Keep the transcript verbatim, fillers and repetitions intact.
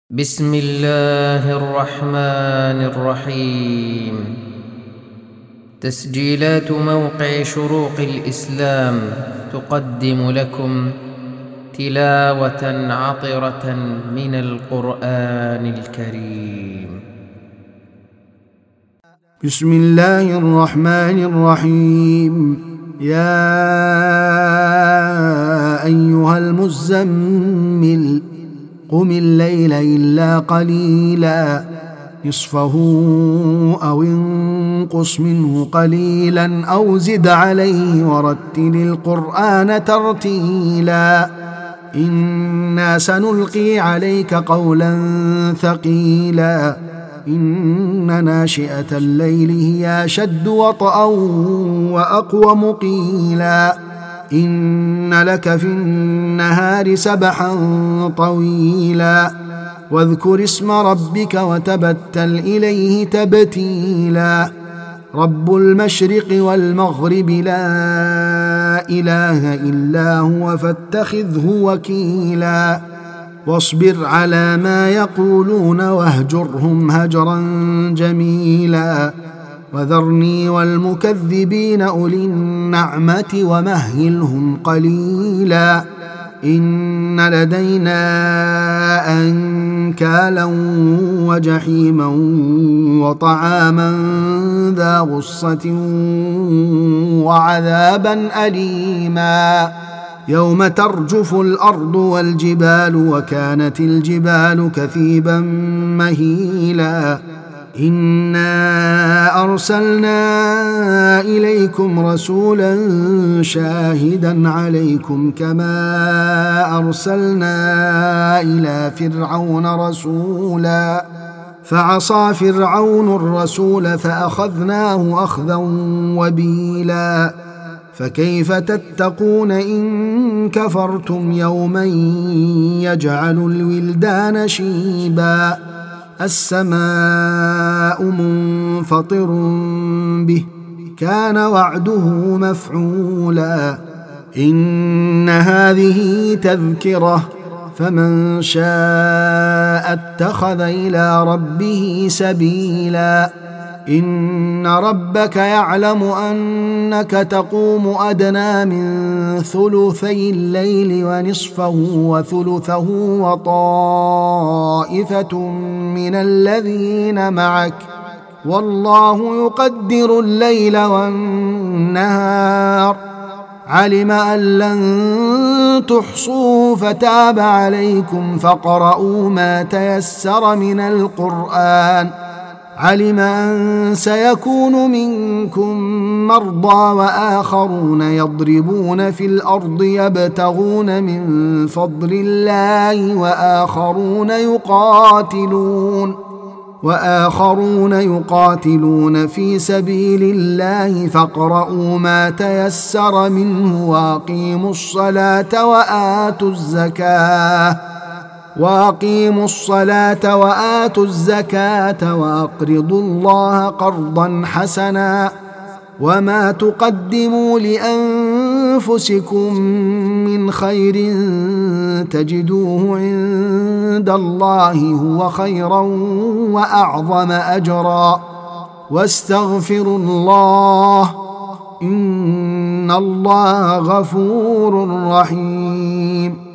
بسم الله الرحمن الرحيم. تسجيلات موقع شروق الإسلام تقدم لكم تلاوة عطرة من القرآن الكريم. بسم الله الرحمن الرحيم. يا أيها المزمل قم الليل إلا قليلا نصفه أو انقص منه قليلا أو زد عليه ورتل القرآن ترتيلا إنا سنلقي عليك قولا ثقيلا إن ناشئة الليل هي أشد وطئا وأقوم قيلا إن لك في النهار سبحا طويلا واذكر اسم ربك وتبتل إليه تبتيلا رب المشرق والمغرب لا إله إلا هو فاتخذه وكيلا واصبر على ما يقولون واهجرهم هجرا جميلا وذرني والمكذبين أولي النعمة ومهلهم قليلا إن لدينا أنكالا وجحيما وطعاما ذا غصة وعذابا أليما يوم ترجف الأرض والجبال وكانت الجبال كثيبا مهيلا إنا أرسلنا إليكم رسولا شاهدا عليكم كما أرسلنا إلى فرعون رسولا فعصى فرعون الرسول فأخذناه أخذا وبيلا فكيف تتقون إن كفرتم يوما يجعل الولدان شيبا السماء منفطر به كان وعده مفعولا إن هذه تذكرة فمن شاء اتخذ إلى ربه سبيلا إن ربك يعلم أنك تقوم أدنى من ثلثي الليل ونصفه وثلثه وطائفة من الذين معك والله يقدر الليل والنهار علم أن لن تحصوا فتاب عليكم فاقرؤوا ما تيسر من القرآن علم أن سيكون منكم مرضى وآخرون يضربون في الأرض يبتغون من فضل الله وآخرون يقاتلون وآخرون يقاتلون في سبيل الله فاقرؤوا ما تيسر منه وأقيموا الصلاة وآتوا الزكاة وأقيموا الصلاة وآتوا الزكاة وأقرضوا الله قرضا حسنا وما تقدموا لأنفسكم من خير تجدوه عند الله هو خيرا وأعظم أجرا واستغفروا الله إن الله غفور رحيم.